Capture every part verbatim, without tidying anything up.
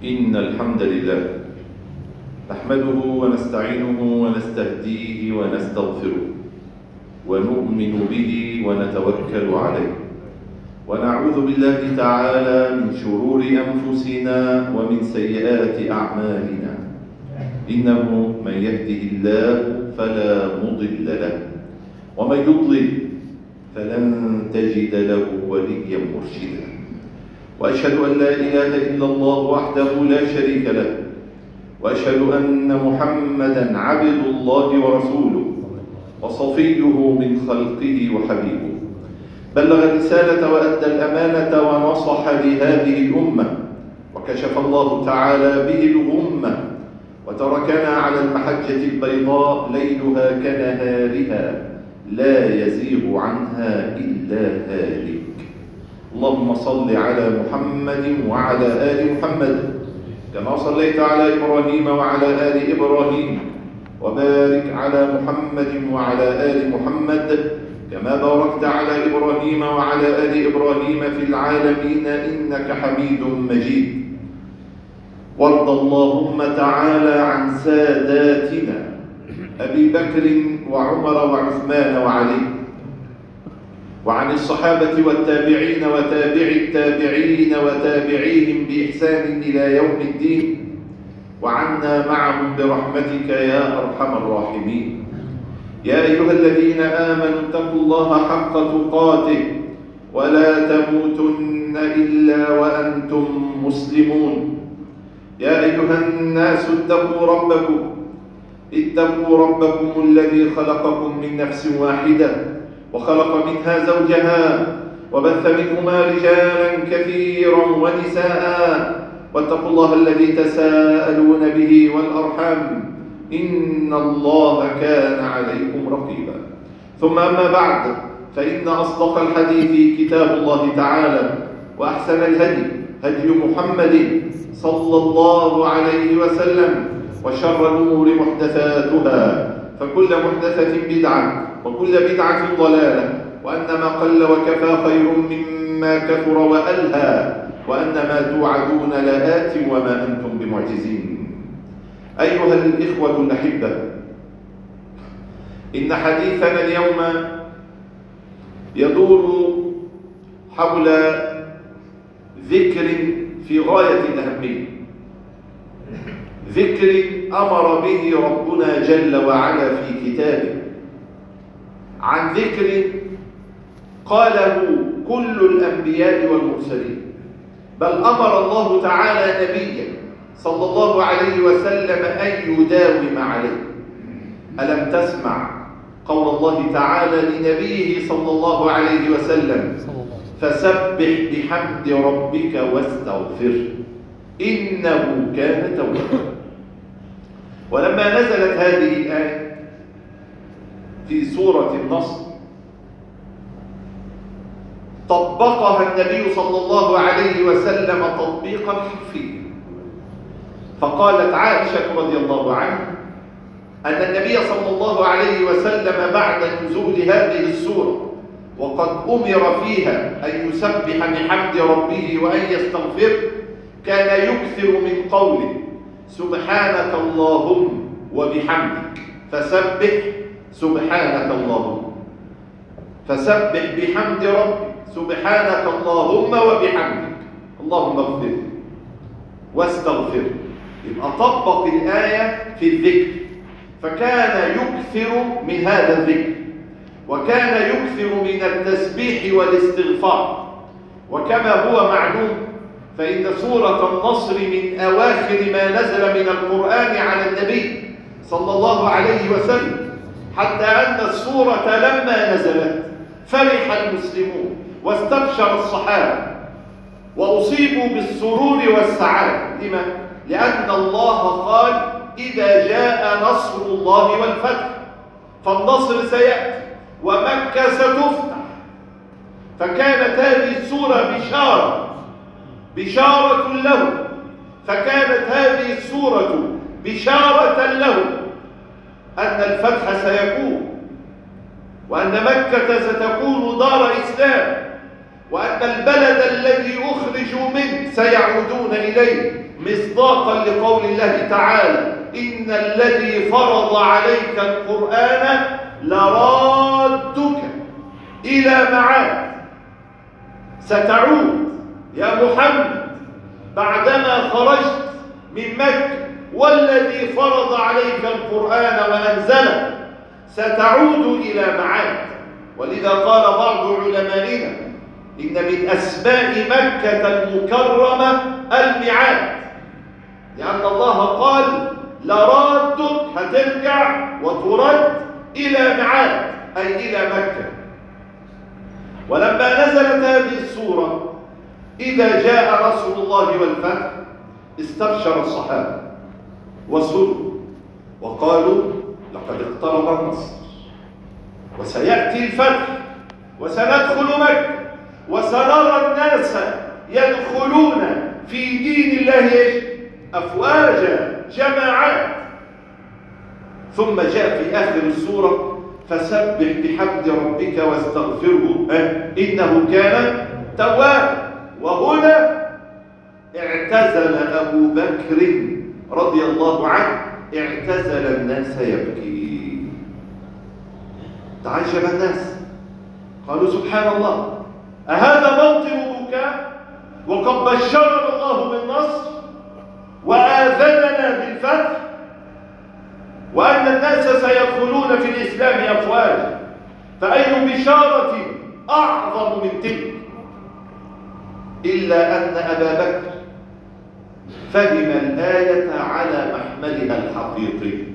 إن الحمد لله نحمده ونستعينه ونستهديه ونستغفره ونؤمن به ونتوكل عليه، ونعوذ بالله تعالى من شرور أنفسنا ومن سيئات أعمالنا. إنه من يهده الله فلا مضل له، ومن يضلل فلن تجد له وليا مرشدا. وأشهد أن لا إله إلا الله وحده لا شريك له، وأشهد أن محمدا عبد الله ورسوله وصفيه من خلقه وحبيبه، بلغ الرسالة وأدى الأمانة ونصح لهذه الأمة، وكشف الله تعالى به الغمة، وتركنا على المحجة البيضاء ليلها كنهارها لا يزيغ عنها إلا هالك. اللهم صل على محمد وعلى آل محمد كما صليت على إبراهيم وعلى آل إبراهيم، وبارك على محمد وعلى آل محمد كما باركت على إبراهيم وعلى آل إبراهيم في العالمين إنك حميد مجيد. وارض اللهم تعالى عن ساداتنا أبي بكر وعمر وعثمان وعلي، وعن الصحابة والتابعين وتابع التابعين وتابعيهم بإحسان إلى يوم الدين، وعنا معهم برحمتك يا أرحم الراحمين. يا أيها الذين آمنوا اتقوا الله حق تقاته ولا تموتن إلا وأنتم مسلمون. يا أيها الناس اتقوا ربكم اتقوا ربكم الذي خلقكم من نفس واحدة وخلق منها زوجها وبث منهما رجالا كثيرا ونساء، واتقوا الله الذي تساءلون به والأرحام إن الله كان عليكم رقيبا. ثم أما بعد، فإن أصدق الحديث كتاب الله تعالى، وأحسن الهدي هدي محمد صلى الله عليه وسلم، وشر الأمور محدثاتها، فكل محدثة بدعة وكل بدعة ضلالة، وأن ما قل وكفى خير مما كثر وألهى، وأن ما توعدون لآت وما أنتم بمعجزين. أيها الإخوة الأحبة، إن حديثنا اليوم يدور حول ذكر في غاية الأهمية، ذكر أمر به ربنا جل وعلا في كتابه، عن ذكر قاله كل الأنبياء والمرسلين، بل أمر الله تعالى نبيا صلى الله عليه وسلم أن يداوم عليه. ألم تسمع قول الله تعالى لنبيه صلى الله عليه وسلم: فسبح بحمد ربك واستغفره إنه كان توابا. ولما نزلت هذه الآية في سورة النصر طبقها النبي صلى الله عليه وسلم تطبيقا حرفيا، فقالت عائشة رضي الله عنها أن النبي صلى الله عليه وسلم بعد نزول هذه السورة وقد أمر فيها أن يسبح بحمد ربه وأن يستغفر، كان يكثر من قوله: سبحانك اللهم وبحمدك فسبح سبحانك اللهم، فسبح بحمد ربك سبحانك اللهم وبحمدك اللهم اغفر واستغفر. يبقى طبق الآية في الذكر، فكان يكثر من هذا الذكر، وكان يكثر من التسبيح والاستغفار. وكما هو معلوم فإن سورة النصر من أواخر ما نزل من القرآن على النبي صلى الله عليه وسلم، حتى أن السورة لما نزلت فرح المسلمون واستبشر الصحابة وأصيبوا بالسرور والسعادة. لما؟ لأن الله قال: إذا جاء نصر الله والفتح، فالنصر سيأتي ومكة ستفتح. فكانت هذه السورة بشارة بشارة له، فكانت هذه السورة بشارة له أن الفتح سيكون، وأن مكة ستكون دار إسلام، وأن البلد الذي أخرجوا منه سيعودون إليه، مصداقا لقول الله تعالى: إن الذي فرض عليك القرآن لرادك إلى معاد. ستعود يا محمد بعدما خرجت من مكة، والذي فرض عليك القرآن وأنزله ستعود إلى معاد. ولذا قال بعض علمائنا: إن من أسماء مكة المكرمة الميعاد، لأن الله قال: لرادك، هترجع وترد إلى معاد، أي إلى مكة. ولما نزلت هذه السورة: إذا جاء رسول الله والفتح، استبشر الصحابة وسروا وقالوا: لقد اقترب النصر، وسيأتي الفتح، وسندخل مكة، وسنرى الناس يدخلون في دين الله إيش؟ أفواجا، جماعات. ثم جاء في آخر السورة: فسبح بحمد ربك واستغفره إنه كان توابا. وهنا اعتزل أبو بكر رضي الله عنه، اعتزل الناس يبكي. تعجب الناس، قالوا: سبحان الله، أهذا موطن بكاء وقد بشرنا الله بالنصر وآذننا بالفتح، وأن الناس سيدخلون في الإسلام أفواجا، فأي بشارة أعظم من تلك؟ إلا أن أبا بكر فهم الآية على محملها الحقيقي،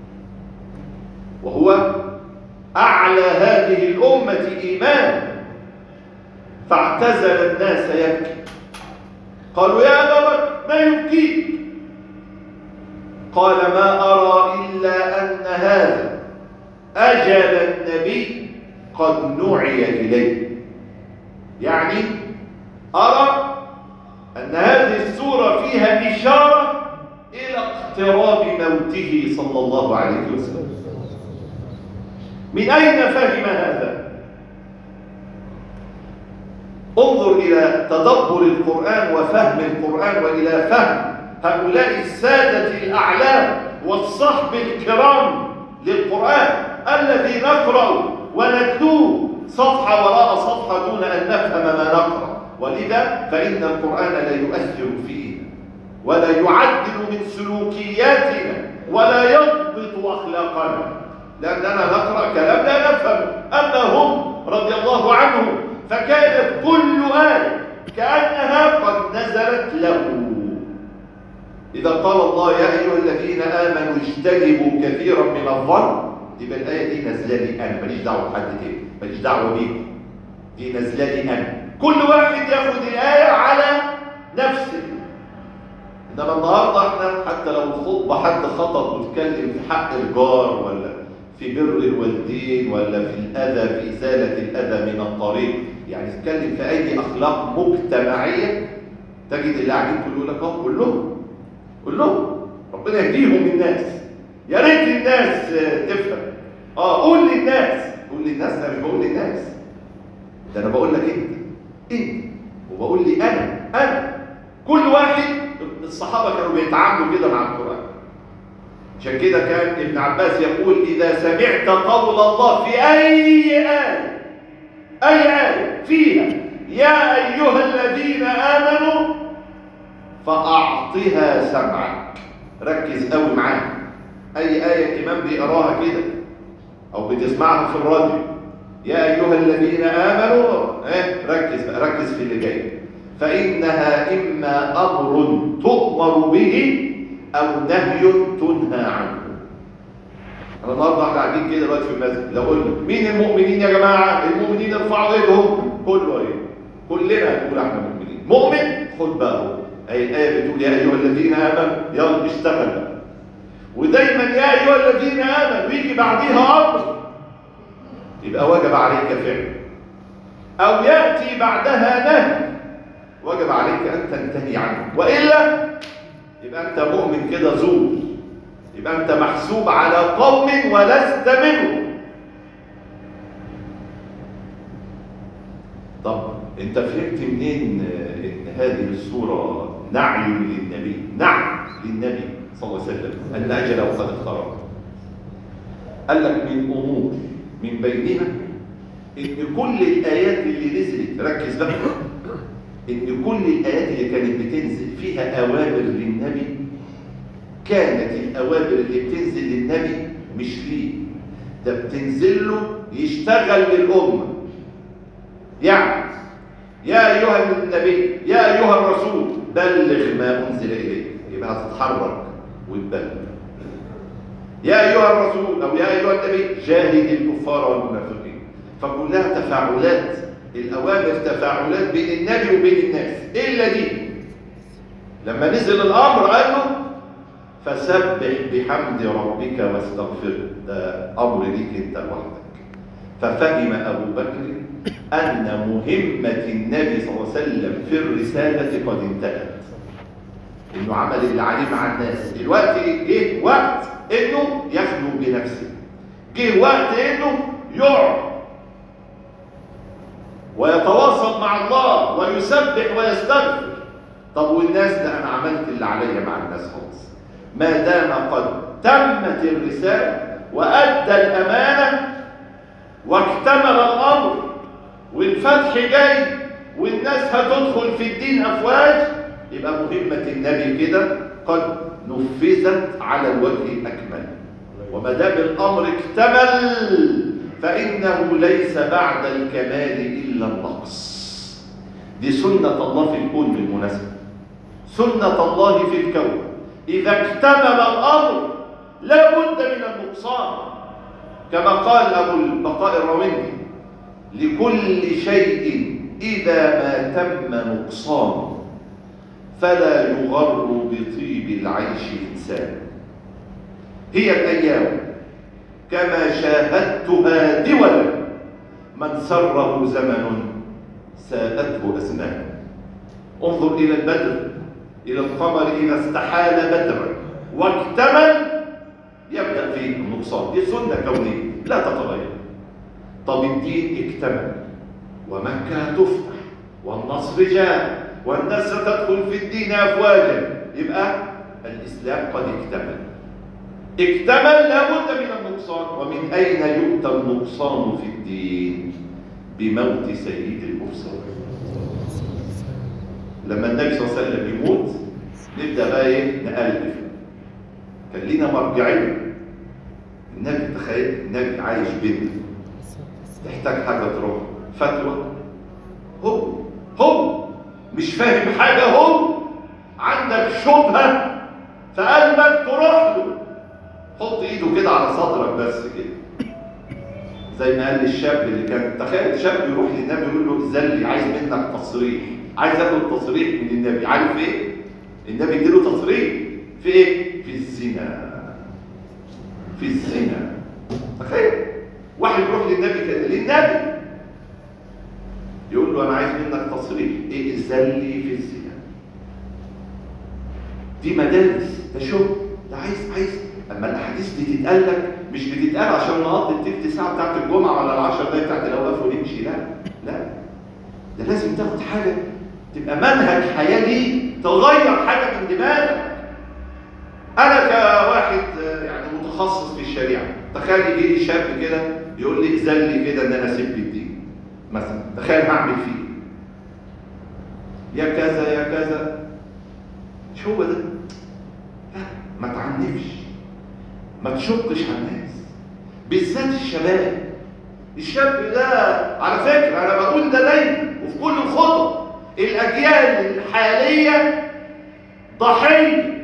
وهو أعلى هذه الأمة إيمانا، فاعتزل الناس يبكي. قالوا: يا أبا بكر ما يبكيك؟ قال: ما أرى إلا أن هذا أجل النبي قد نعي إليه. يعني أرى أن هذه السورة فيها إشارة إلى اقتراب موته صلى الله عليه وسلم. من أين فهم هذا؟ انظر إلى تدبر القرآن وفهم القرآن، وإلى فهم هؤلاء السادة الأعلام والصحب الكرام للقرآن، الذي نقرأ ونتلوه صفحة وراء صفحة دون أن نفهم ما نقرأ. ولذا فإن القرآن لا يؤثر فينا، ولا يعدل من سلوكياتنا، ولا يضبط أخلاقنا، لأننا نقرأ كلام لا نفهم. أما هم رضي الله عنهم فكانت كل آية كأنها قد نزلت له. إذا قال الله: يا أيها الذين آمنوا اجتنبوا كثيرا من الظن، يبقى الآية دي نازلة لي أنا، ماليش دعوة بحد تاني، ماليش دعوة بيكم، دي نازلة لي أنا. كل واحد ياخد الآية على نفسه. إنما النهارده احنا حتى لو الخطبة حد خطب واتكلم في حق الجار، ولا في بر الوالدين، ولا في الأذى، في إزالة الأذى من الطريق، يعني اتكلم في أي أخلاق مجتمعية، تجد اللي قاعدين كله يقول لك: أهو قول لهم قول لهم ربنا يهديهم الناس، يا ريت الناس تفهم. اه قول للناس، قول للناس. انا مش بقول للناس، ده انا بقول لك انت انت وبقول لي انا انا كل واحد. الصحابه كانوا بيتعاملوا كده مع القران. عشان كده كان ابن عباس يقول: اذا سمعت قول الله في اي ايه اي ايه فيها يا ايها الذين امنوا فاعطها سمعك، ركز قوي معاها. اي ايه الامام بيقراها كده او بتسمعها في الراديو: يا ايها الذين امنوا، ايه ركز بقى، ركز في اللي جاي. فانها اما امر تؤمر به او نهي تنهى عنه. انا النهارده احنا قاعدين كده دلوقتي في المسجد، لو قلنا مين المؤمنين يا جماعه؟ المؤمنين ارفعوا ايدهم. كله ايه؟ كلنا نقول احنا مؤمنين. مؤمن خد بقى، اي الايه بتقول: يا ايها الذين امنوا، يلا اشتغل بقى. ودايما يا ايها الذين امنوا ويجي بعديها امر، يبقى وجب عليك فعل، او ياتي بعدها نهي، وجب عليك ان تنتهي عنه، والا يبقى انت مؤمن كده زور، يبقى انت محسوب على قوم ولست منهم. طب انت فهمت منين ان هذه السورة نعي للنبي؟ نعي للنبي صلى الله عليه وسلم ان اجله قد اقترب. قال لك من امور من بينها ان كل الايات اللي نزلت، ركز بقى، ان كل الايات اللي كانت بتنزل فيها اوامر للنبي كانت الاوامر اللي بتنزل للنبي مش ليه، ده بتنزل له يشتغل للامه. يعني يا ايها النبي يا ايها الرسول بلغ ما انزل اليك، يبقى هتتحرك وتبلغ. يا ايها الرسول او يا ايها النبي جاهد الكفار والمنافقين. فكلها تفاعلات، الاوامر تفاعلات بين النبي وبين الناس. الا دي لما نزل الامر قال له فسبح بحمد ربك واستغفره، ده امر ليك انت لوحدك. ففهم ابو بكر ان مهمه النبي صلى الله عليه وسلم في الرساله قد انتهت، انه عمل اللي عليه مع الناس. دلوقتي جه وقت انه يخلو بنفسه، جه وقت انه يقعد ويتواصل مع الله ويسبح ويستغفر. طب والناس؟ ده انا عملت اللي عليا مع الناس خالص، ما دام قد تمت الرساله وادى الامانه واكتمل الامر والفتح جاي والناس هتدخل في الدين افواج، يبقى مهمه النبي كده قد نفذت على الوجه الاكمل. وما دام الامر اكتمل فانه ليس بعد الكمال الا النقص. دي سنه الله في الكون بالمناسبه، سنه الله في الكون. اذا اكتمل الامر لا بد من النقصان، كما قال ابو البقاء الروندي لكل شيء اذا ما تم نقصان فلا يغر بطيب العيش انسان. هي الايام كما شاهدتها دولا، من سره زمن ساءته ازمان. انظر الى البدر، الى القمر اذا استحال بدرا واكتمل يبدا فيه النقصان. دي سنه كونيه لا تتغير. طب الدين اكتمل ومكه تفتح والنصر جاء والناس ستدخل في الدين افواجا، يبقى الاسلام قد اكتمل. اكتمل لابد من النقصان. ومن اين يؤتى النقصان في الدين؟ بموت سيد المرسلين. لما النبي صلى الله عليه وسلم يموت نبدا بقى ايه؟ نقلب. كان لينا مرجعيه. النبي، تخيل النبي عايش بينا، تحتاج حاجه تروح فتوى، هو هو مش فاهم حاجه، هو عندك شبهه في قلبك تروح له، حط ايده كده على صدرك بس كده، زي ما قال للشاب اللي كان، تخيل شاب يروح للنبي يقول له زلي عايز منك تصريح، عايز اخد تصريح من النبي. عارف ايه؟ النبي اديله تصريح في ايه؟ في الزنا. في الزنا. تخيل واحد يروح للنبي كده، للنبي يقول له انا عايز منك تصريح ايه؟ زلي في الزنا. دي مدارس، ده شغل، ده عايز عايز اما الاحاديث دي تتقال لك مش بتتقال عشان نقضي التلت ساعه بتاعت الجمعه ولا العشر دقايق بتاعت الاوقاف ونمشي، لا لا، ده لازم تاخد حاجه تبقى منهج حياه ليك، تغير حاجه من دماغك. انا كواحد يعني متخصص في الشريعه، تخيل يجي لي شاب كده يقول لي ائذن لي كده ان انا اسيب الدين مثلا، تخيل هعمل فيه يا كذا يا كذا. مش هو ده. لا، ما تعنفش، ما تشقش على الناس، بالذات الشباب. الشاب ده على فكره انا بقول ده دايما وفي كل الخطب، الاجيال الحاليه ضحيه.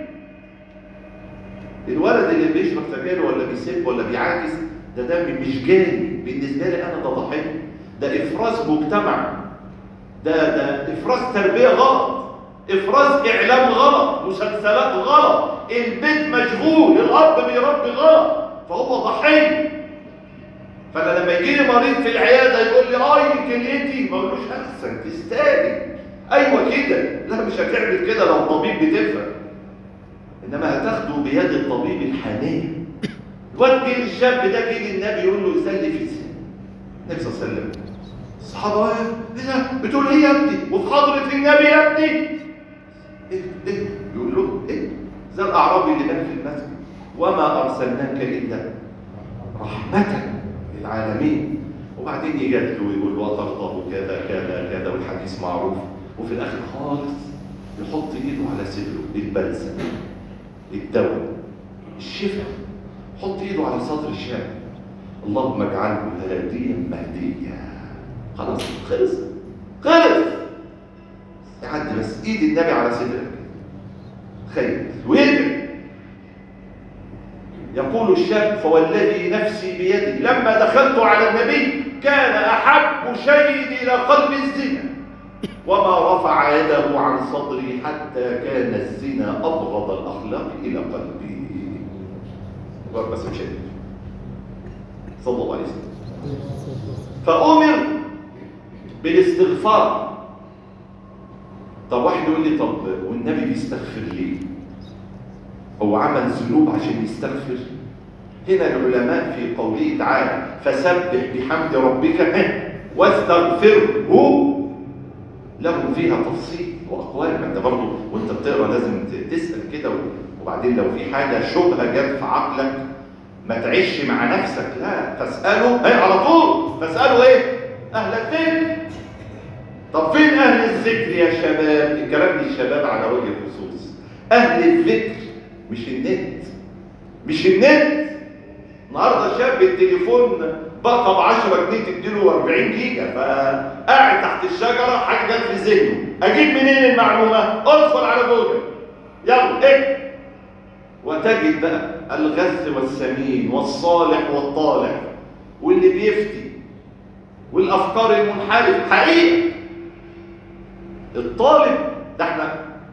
الولد اللي بيشرب سجاير ولا بيسب ولا بيعاكس ده ده مش جاني بالنسبه لي، انا ده ضحيه. ده افراز مجتمع، ده ده افراز تربيه غلط، افراز اعلام غلط، مسلسلات غلط، البيت مشغول، الاب بيربي غلط، فهو ضحيه. فانا لما يجي لي مريض في العياده يقول لي اي كليتي، ما اقولوش احسن تستاهل، ايوه كده، لا مش هتعمل كده لو الطبيب بتفهم، انما هتاخده بيد الطبيب الحنين. الواد جه الشاب ده جه للنبي يقول له يسلي في الزنا. النبي صلى الله عليه وسلم الصحابة ايه ده؟ بتقول ايه يا ابني؟ وفي حضرة النبي يا ابني؟ ايه ايه؟ يقول له ايه؟ زي الأعرابي اللي كان في المسجد، وما أرسلناك إلا رحمة للعالمين. وبعدين يجادله ويقول له وترضاه كذا كذا كذا والحديث معروف، وفي الآخر خالص يحط ايده على صدره، البلسم، الدواء، الشفاء، حط ايده على صدر الشاب، اللهم اجعله هاديا مهديا. خلاص خلص خلص. يعدي بس ايد النبي على صدرك، خير ويدعي. يقول الشاب فوالذي نفسي بيده لما دخلت على النبي كان احب شيء الى قلب الزنا وما رفع يده عن صدري حتى كان الزنا ابغض الاخلاق الى قلبي. بس مش صلى الله عليه وسلم. فأمر بالاستغفار. طب واحد يقول لي طب والنبي بيستغفر ليه؟ هو عمل ذنوب عشان يستغفر؟ هنا العلماء في قوله تعالى فسبح بحمد ربك واستغفره لهم فيها تفصيل واقوال. ما انت برضه وانت بتقرا لازم تسال كده، وبعدين لو في حاجه شبهه جت في عقلك ما تعيش مع نفسك، لا فاساله ايه على طول. فاساله ايه؟ اهل الذكر. طب فين اهل الذكر يا شباب؟ الكلام للشباب على وجه الخصوص. اهل الذكر مش النت، مش النت. النهارده شاب التليفون بقى ب عشرة جنيه تديله أربعين جيجا، فقاعد تحت الشجره حاجه جت في ذهنه، اجيب منين المعلومه؟ ادخل على جوجل يلا اكتب، وتجد بقى الغث والسمين والصالح والطالح واللي بيفتي والافكار المنحرفه. حقيقه الطالب ده احنا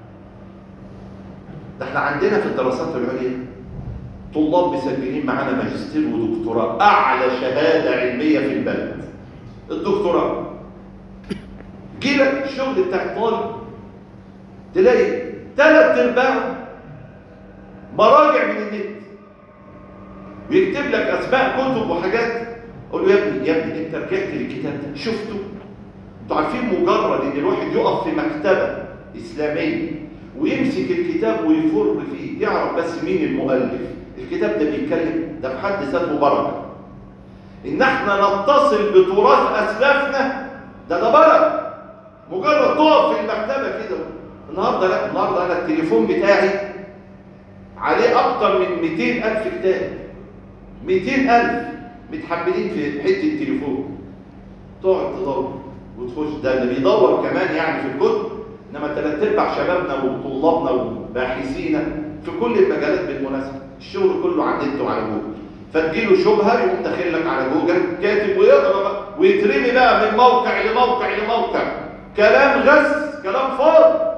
ده احنا عندنا في الدراسات العليا طلاب مسجلين معانا ماجستير ودكتوراه، اعلى شهاده علميه في البلد الدكتوراه. جيلك الشغل بتاع الطالب تلاقي ثلاث ارباع مراجع من النت، ويكتب لك اسماء كتب وحاجات. اقول له يا ابني يا ابني انت رجعت للكتاب ده شفته؟ انتوا عارفين مجرد ان الواحد يقف في مكتبه اسلاميه ويمسك الكتاب ويفر فيه يعرف بس مين المؤلف، الكتاب ده بيتكلم، ده بحد ذاته بركه. ان احنا نتصل بتراث اسلافنا ده ده بركه. مجرد تقف في المكتبه كده. النهارده لا، النهارده انا التليفون بتاعي عليه اكتر من مئتين ألف كتاب، مئتين ألف متحملين في حته التليفون. تقعد تدور وتخش، ده اللي بيدور كمان يعني في الكتب، انما ثلاث ارباع شبابنا وطلابنا وباحثينا في كل المجالات بالمناسبه الشغل كله على النت وعلى جوجل. فتجيله شبهه يقوم داخل لك على جوجل كاتب ويقرا بقى ويترمي بقى من موقع لموقع لموقع، كلام غث، كلام فاضي.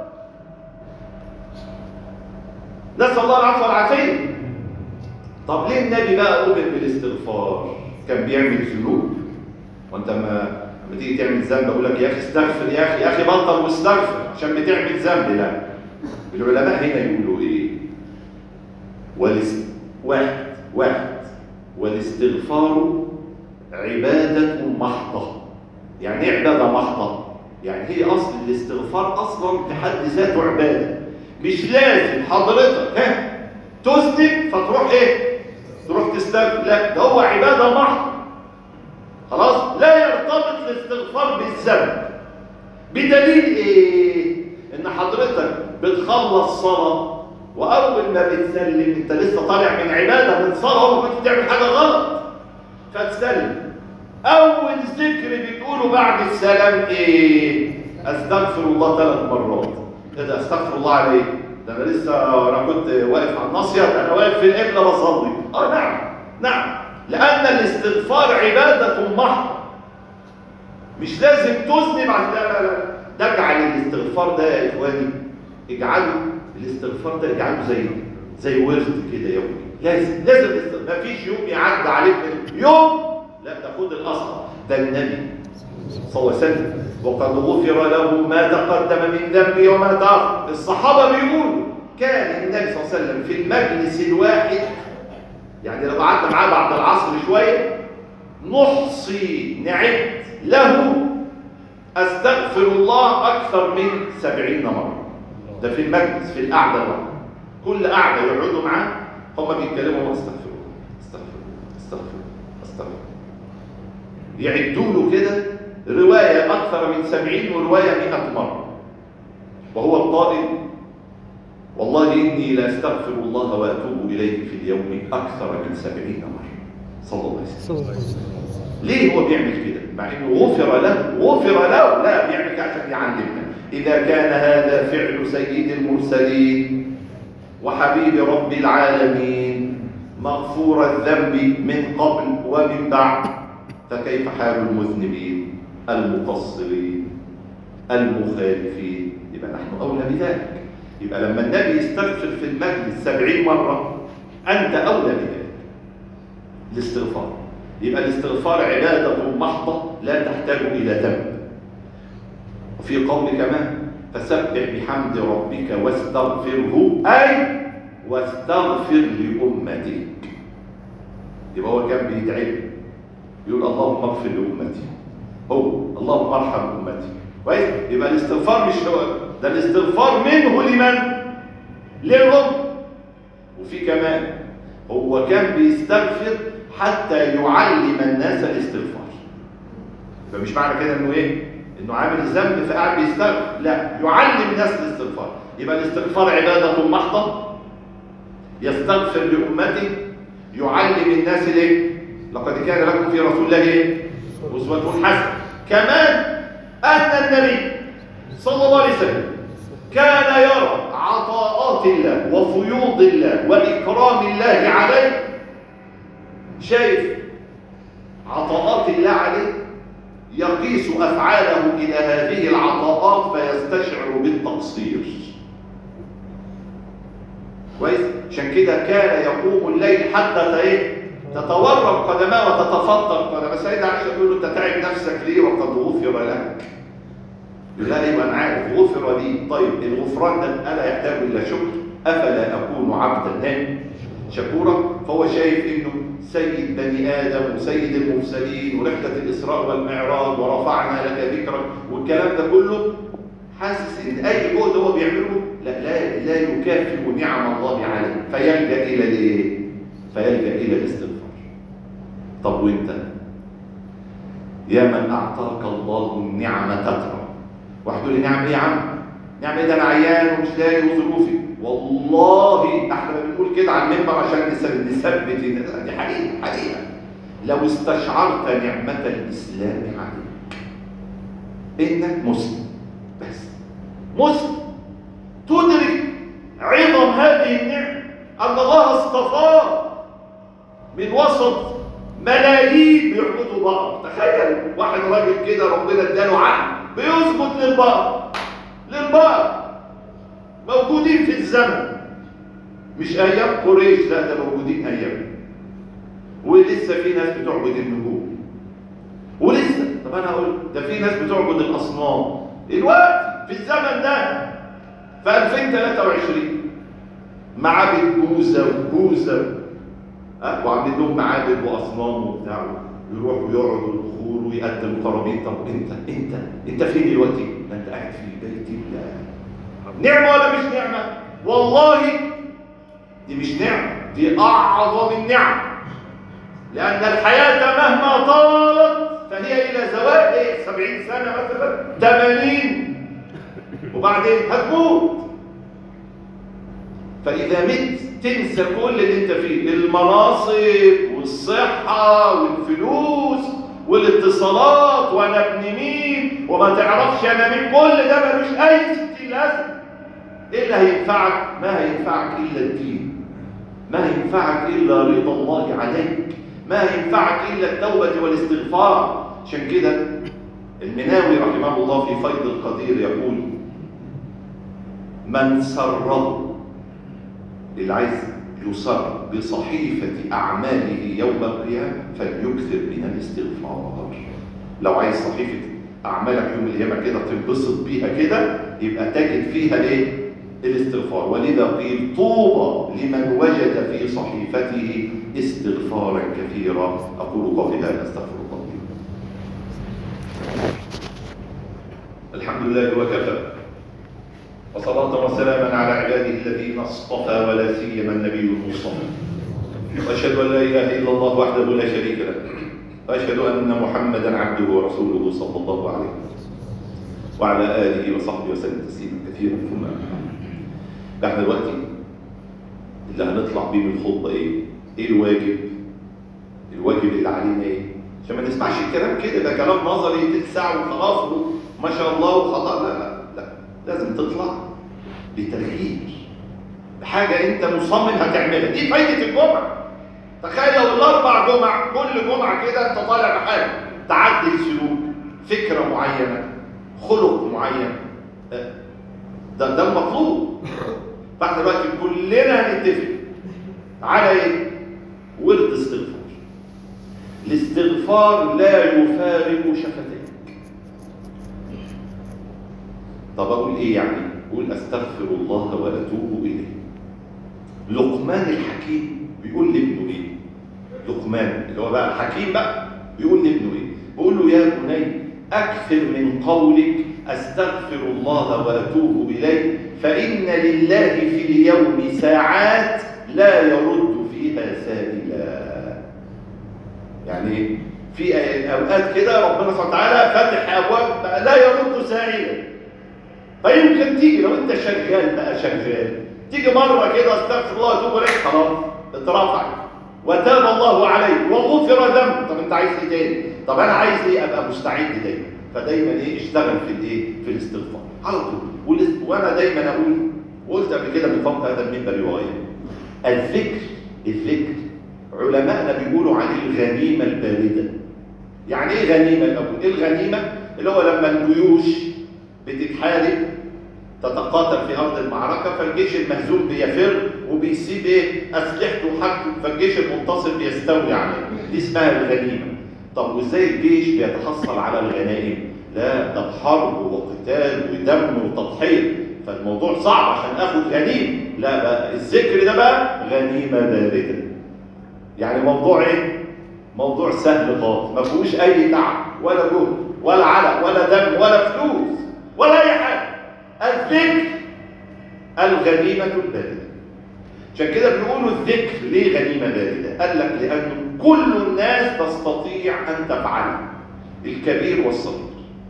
نسأل الله العفو والعافية. طب ليه النبي بقى أمر بالاستغفار؟ كان بيعمل ذنوب؟ وانت ما لما تيجي تعمل ذنب اقول لك يا اخي استغفر، يا اخي يا اخي بطل واستغفر عشان بتعمل ذنب. لا، العلماء هنا يقولوا ايه؟ والاست... واحد واحد والاستغفار عبادة محضة. يعني ايه عبادة محضة؟ يعني هي اصل الاستغفار اصلا في حد ذاته عبادة. مش لازم حضرتك ها تذنب فتروح ايه؟ تروح تستغفر، لا ده هو عبادة محضة. خلاص؟ لا يرتبط الاستغفار بالذنب. بدليل ايه؟ ان حضرتك بتخلص صلاة واول ما بتسلم انت لسه طالع من عبادة من صلاة وما كنت بتعمل حاجة غلط فتسلم، اول ذكر بتقوله بعد السلام ايه؟ استغفر الله ثلاث مرات. ايه ده استغفر الله عليه؟ ده انا لسه انا كنت واقف على الناصيه، ده انا واقف في القبله بصلي. اه نعم نعم، لان الاستغفار عباده محضه. مش لازم تذنب عشان لا لا لا ده اجعل الاستغفار ده يا اخواني، اجعله الاستغفار ده اجعله زي زي ورد كده يومي. لازم لازم ما فيش يوم يعدي عليك يوم لا تاخد الاصل. ده النبي صلى الله عليه وسلم وقد غفر له ما تقدم من ذنبه وما تأخر. الصحابة بيقولوا كان النبي صلى الله عليه وسلم في المجلس الواحد، يعني لو قعدنا معاه بعد العصر شوية، نحصي نعد له أستغفر الله أكثر من سبعين مرة. ده في المجلس، في القعدة الواحدة، كل قعدة يقعدوا معاه هم بيتكلموا أستغفر الله أستغفر الله أستغفر الله أستغفر الله، يعدوا له كده رواية أكثر من سبعين ورواية مئة مرة، وهو القائل والله إني لأستغفر الله وأتوب إليه في اليوم أكثر من سبعين مرة صلى الله عليه وسلم. ليه هو بيعمل كده؟ مع إنه غفر له غفر له لا بيعمل كده عشان يعلمنا إذا كان هذا فعل سيد المرسلين وحبيب رب العالمين مغفور الذنب من قبل ومن بعد، فكيف حال المذنبين المقصرين المخالفين؟ يبقى نحن أولى بذلك. يبقى لما النبي يستغفر في المجلس سبعين مرة أنت أولى بذلك. الاستغفار، يبقى الاستغفار عبادة محضة لا تحتاج إلى ذنب. وفي قول كمان فسبح بحمد ربك واستغفره، أي واستغفر لأمتك. يبقى هو كان بيدعي يقول اللهم اغفر لأمتي، هو اللهم ارحم أمتي. كويس؟ يبقى الاستغفار مش هو ده، الاستغفار منه لمن؟ للرب. وفي كمان هو كان بيستغفر حتى يعلم الناس الاستغفار. فمش معنى كده انه ايه؟ انه عامل ذنب فقاعد بيستغفر، لا، يعلم الناس الاستغفار. يبقى الاستغفار عبادة محضة، يستغفر لأمته، يعلم الناس ليه؟ لقد كان لكم في رسول الله ايه؟ أسوة حسنة. كمان أن النبي صلى الله عليه وسلم كان يرى عطاءات الله وفيوض الله وإكرام الله عليه، شايف عطاءات الله عليه، يقيس أفعاله إلى هذه العطاءات فيستشعر بالتقصير. كويس؟ عشان كده كان يقوم الليل حتى ايه؟ تتورم قدماه وتتفطر قدماه. سيدة عائشة تقول له انت تعب نفسك ليه وقد غفر لك؟ لا، يبقى انا عارف غفر لي. طيب الغفران ده الا يحتاج الى شكر؟ افلا اكون عبدا شكورا؟ فهو شايف انه سيد بني ادم وسيد المرسلين ورحله الاسراء والمعراج ورفعنا لك ذكرك والكلام ده كله، حاسس ان اي جهد هو بيعمله لا لا لا يكافئ نعم الله عليه، فيلجا الى الايه؟ فيلجا الى الاستغفار. طب وانت يا من اعطاك الله النعمه تترى، واحد يقول لي نعم ايه يا عم؟ نعم ايه ده؟ انا عيان ومش لاقي وظروفي. والله احنا بنقول كده على المنبر عشان نثبت، دي حقيقه حقيقه. لو استشعرت نعمه الاسلام عليك انك مسلم، بس مسلم، تدرك عظم هذه النعمه، ان الله اصطفاه من وسط ملايين بيعبدوا بقر. تخيل واحد راجل كده ربنا اداله عقل بيسجد للبقر، للبقر موجودين في الزمن، مش ايام قريش، لا ده موجودين ايام، ولسه في ناس بتعبد النجوم، ولسه طب انا اقول ده في ناس بتعبد الاصنام الوقت في الزمن ده في ألفين وثلاثة وعشرين، معابد بوذا وبوذا أه؟ وعاملين لهم معابد واصنام وبتاع، يروحوا يقعدوا البخور ويقدموا قرابين. طب انت انت انت فين دلوقتي؟ ما انت قاعد في بيت الله. نعمه ولا مش نعمه؟ والله دي مش نعمه، دي اعظم النعم، لان الحياه مهما طالت فهي الى زوال ايه؟ سبعين سنه مثلا، ثمانين، وبعدين هتموت. فاذا مت تنسى كل اللي انت فيه، المناصب والصحه والفلوس والاتصالات وانا ابن مين وما تعرفش انا مين، كل ده ملوش اي ستين لازمه. ايه اللي هينفعك؟ ما هينفعك الا الدين، ما هينفعك الا رضا الله عليك، ما هينفعك الا التوبه والاستغفار. عشان كده المناوي رحمه الله في فيض القدير يقول من سره، اللي عايز يسر بصحيفة أعماله يوم القيامة فليكثر من الاستغفار. لو عايز صحيفة أعمالك يوم القيامة كده تنبسط بيها كده، يبقى تجد فيها إيه؟ الاستغفار. ولذا قيل طوبى لمن وجد في صحيفته استغفارا كثيرا. أقول قولي هذا أستغفر الله. الحمد لله وكفى، وصلاة وسلاما على عباده الذين اصطفى ولا سيما النبي المصطفى، واشهد ان لا اله الا الله وحده لا شريك له، واشهد ان محمدا عبده ورسوله صلى الله عليه وسلم وعلى اله وصحبه وسلم تسليما كثيرا. ثم احنا دلوقتي اللي هنطلع بيه من الخطبه ايه؟ ايه الواجب؟ الواجب اللي علينا ايه؟ عشان ما نسمعش الكلام كده ده كلام نظري تلت ساعه وخلاص ما شاء الله وخلاص. لا لا لا، لازم تطلع بتغيير، بحاجه انت مصمم هتعملها. دي فايده الجمعه. تخيل لو الاربع جمع كل جمعه كده انت طالع بحاجه تعدل سلوك، فكره معينه، خلق معين، ده ده المطلوب. فاحنا دلوقتي كلنا هنتفق على ايه؟ ورد استغفار. الاستغفار لا يفارق شفتيك. طب اقول ايه يعني؟ قول استغفر الله واتوب اليه. لقمان الحكيم بيقول لابنه ايه؟ لقمان اللي هو بقى الحكيم بقى بيقول لابنه ايه؟ بيقول له يا بني اكثر من قولك استغفر الله واتوب اليه، فان لله في اليوم ساعات لا يرد فيها سائلا. يعني في اوقات كده ربنا سبحانه وتعالى فاتح ابواب لا يرد سائلا، فيمكن تيجي لو انت شغال بقى شغال تيجي مره كده استغفر الله واتوب اليه، خلاص اترفع وتاب الله عليك وغفر ذنب. طب انت عايز ايه تاني؟ طب انا عايز ايه؟ ابقى مستعد دايما. فدايما ايه؟ اشتغل في الايه؟ في الاستغفار على طول. وانا دايما اقول، وقلت قبل كده من فوق هذا المنبر وغيره، الذكر الذكر علماءنا بيقولوا عليه الغنيمه البارده. يعني ايه غنيمه الاول؟ ايه الغنيمه؟ اللي هو لما الجيوش بتتحارب تتقاتل في ارض المعركه، فالجيش المهزوم بيفر وبيسيب ايه؟ اسلحته وحاجته، فالجيش المنتصر بيستولي عليه. دي اسمها الغنيمه. طب وازاي الجيش بيتحصل على الغنائم؟ لا ده بحرب وقتال ودم وتضحيه، فالموضوع صعب عشان اخد غنيمه. لا بقى الذكر ده بقى غنيمه بارده. يعني موضوع ايه؟ موضوع سهل خالص، ما فيهوش اي تعب ولا جهد ولا علق ولا دم ولا فلوس ولا اي حاجه. الذكر الغنيمه البارده. عشان كده بيقولوا الذكر ليه غنيمه بارده؟ قال لك لانه كل الناس تستطيع ان تفعله، الكبير والصغير،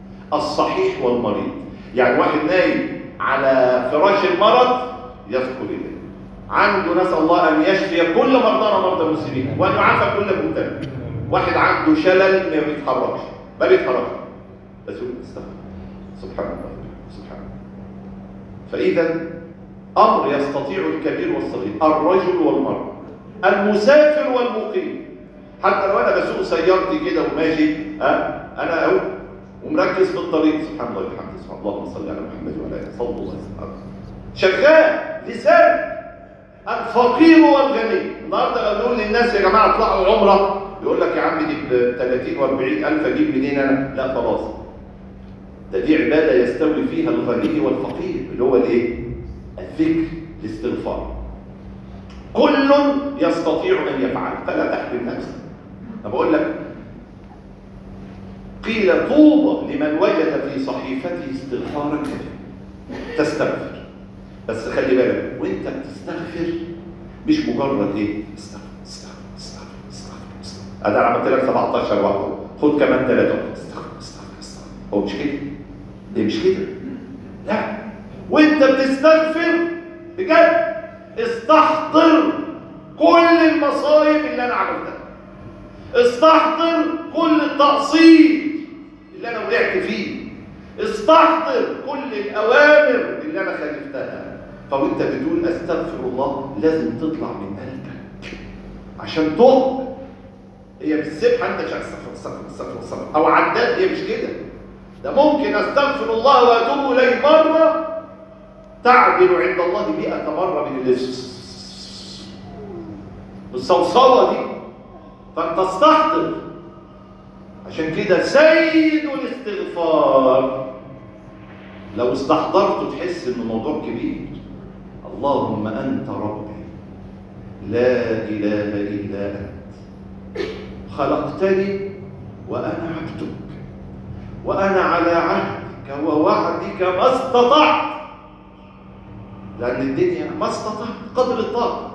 الصحيح والمريض. يعني واحد نايم على فراش المرض يذكر الله، عنده نسأل الله ان يشفي كل مرضانا مرضى المسلمين وان يعافى كل مبتلى. واحد عنده شلل ما بيتحركش ما بيتحركش بس يقول استغفر سبحان الله سبحان الله. فاذا امر يستطيع الكبير والصغير، الرجل والمرأة، المسافر والمقيم. حتى لو انا بسوق سيارتي كده وماشي ها انا اهو ومركز في الطريق سبحان الله وبحمده سبحان الله اللهم صل على محمد وعلى اله صلى الله عليه وسلم، شغال لسان. الفقير والغني. النهارده لو نقول للناس يا جماعه اطلعوا عمره، يقول لك يا عم دي ب ثلاثين وأربعين ألف اجيب منين انا؟ لا خلاص، ده دي عباده يستوي فيها الغني والفقير اللي هو الايه؟ الذكر، الاستغفار. كل يستطيع ان يفعل فلا تحرم نفسك. انا بقول لك قيل طوبى لمن وجد في صحيفته استغفارا كثيرا. تستغفر بس خلي بالك وانت بتستغفر مش مجرد ايه؟ استغفر استغفر استغفر استغفر استغفر. انا عملت لك سبعتاشر واحده، خد كمان ثلاثه استغفر استغفر استغفر. هو مش كده؟ ليه مش كده؟ لا، وانت بتستغفر بجد استحضر كل المصايب اللي انا عملتها، استحضر كل التقصير اللي انا وقعت فيه، استحضر كل الاوامر اللي انا خالفتها. فوانت بتقول استغفر الله لازم تطلع من قلبك عشان تؤمن. هي مش سبحه انت عشان استغفر استغفر استغفر استغفر او عداد، هي مش كده. ده ممكن استغفر الله واتوب اليه مره تعدل عند الله مئة مره من الاس الصوصوه دي. فانت استحضر. عشان كده سيد الاستغفار لو استحضرته تحس ان الموضوع كبير. اللهم انت ربي لا اله الا انت خلقتني وانا عبدك وانا على عهدك حولك ووعدك ما استطعت، لأن الدنيا ما استطعت قدر الطاقة.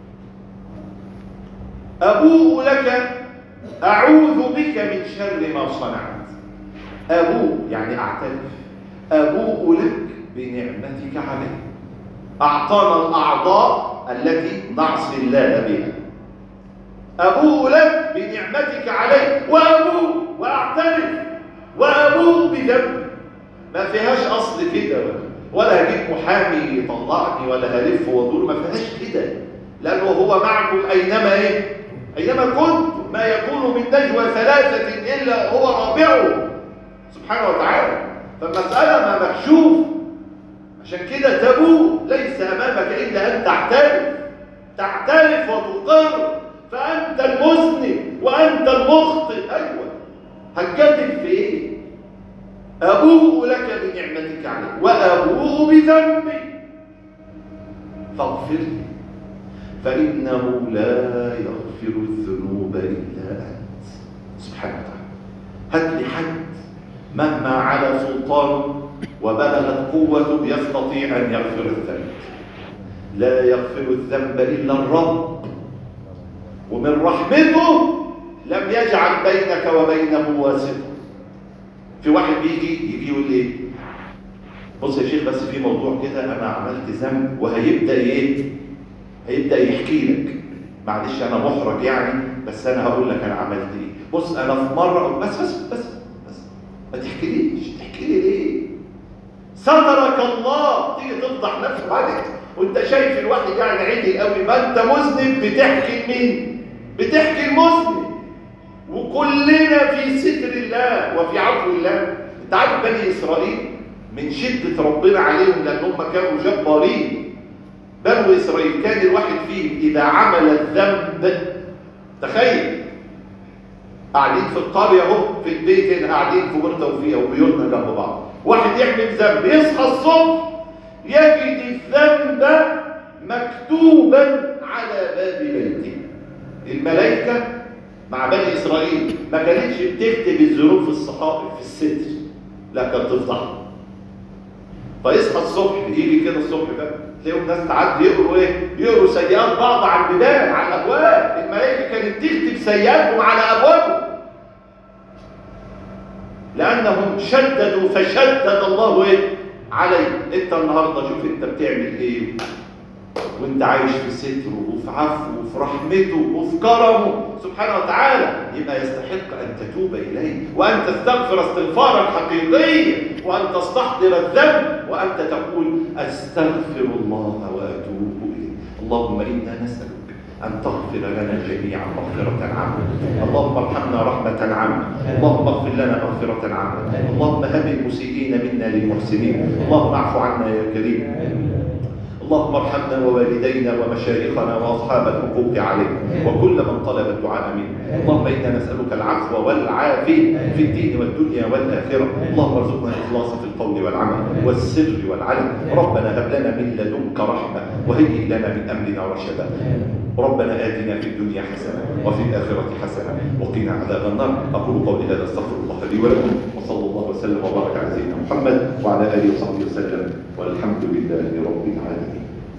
أبوء لك، أعوذ بك من شر ما صنعت. أبوء يعني أعترف، أبوء لك بنعمتك علي. أعطانا الأعضاء التي نعصي الله بها. أبوء لك بنعمتك علي، وأبوء وأعترف وأبوء بذنبي. ما فيهاش أصل كده، ولا هجيب محامي يطلعني ولا هلف وادور، ما فيهاش كده، لأنه هو معكم أينما إيه؟ أينما كنت. ما يكون من نجوى ثلاثة إلا هو رابعه سبحانه وتعالى. فالمسألة ما مكشوف، عشان كده تبوء ليس أمامك إلا أن تعترف، تعترف وتقر، فأنت المذنب وأنت المخطئ. أيوة، هتجادل في إيه؟ أبوء لك بنعمتك علي وأبوء بذنبي فاغفر لي فإنه لا يغفر الذنوب إلا أنت سبحانه وتعالى. هات لي حد مهما على سلطانه وبلغت قوته يستطيع أن يغفر الذنب. لا يغفر الذنب إلا الرب، ومن رحمته لم يجعل بينك وبينه واسطة. في واحد بيجي يجي يقول لي بص يا شيخ، بس في موضوع كده انا عملت ذنب، وهيبدا ايه؟ هيبدا يحكي لك. معلش انا محرج يعني، بس انا هقول لك انا عملت ايه. بص انا في مره بس بس بس بس ما تحكيليش. تحكي لي ليه؟ سترك الله. تيجي تفضح نفسك عليك وانت شايف الواحد يعني عدل قوي، ما انت مذنب. بتحكي لمين؟ بتحكي المذنب. وكلنا في ستر الله وفي عفو الله. انت عارف بني اسرائيل من شده ربنا عليهم لانهم كانوا جبارين. بنو اسرائيل كان الواحد فيهم اذا عمل الذنب، تخيل قاعدين في القريه اهو، في البيت هنا قاعدين في غير توفيق وبيوتنا جنب بعض، واحد يعمل ذنب يصحى الصبح يجد الذنب مكتوبا على باب بيته. الملائكه مع بني اسرائيل ما كانتش بتكتب الذنوب في الصحائف في الستر، لا كانت تفضحها. فيصحى الصبح يجي كده الصبح بقى تلاقيهم ناس تعدي يقروا ايه؟ يقروا سيئات بعض على البيبان على الابواب. الملائكه كانت تكتب سيئاتهم على ابوابهم لانهم شددوا فشدد الله ايه؟ عليهم. انت النهارده شوف انت بتعمل ايه وانت عايش في ستره وفي عفوه وفي رحمته وفي كرمه سبحانه وتعالى. يبقى يستحق ان تتوب اليه وان تستغفر استغفارا حقيقيا وان تستحضر الذنب وانت تقول استغفر الله واتوب اليه. اللهم انا نسالك أن تغفر لنا جميعا مغفرة عامة. اللهم ارحمنا رحمة عامة. اللهم اغفر لنا مغفرة عامة. اللهم هب المسيئين منا للمحسنين. اللهم اعف عنا يا كريم. اللهم ارحمنا ووالدينا ومشايخنا واصحاب الحقوق علينا وكل من طلب الدعاء منه. اللهم انا نسالك العفو والعافيه في الدين والدنيا والاخره. اللهم ارزقنا الاخلاص في القول والعمل والسر والعلن. ربنا هب لنا من لدنك رحمه وهيئ لنا من امرنا رشدا. ربنا آتنا في الدنيا حسنه وفي الاخره حسنه وقنا عذاب النار. اقول قولي هذا استغفر الله لي ولكم وصلى الله وسلم وبارك على سيدنا محمد وعلى اله وصحبه وسلم والحمد لله رب العالمين.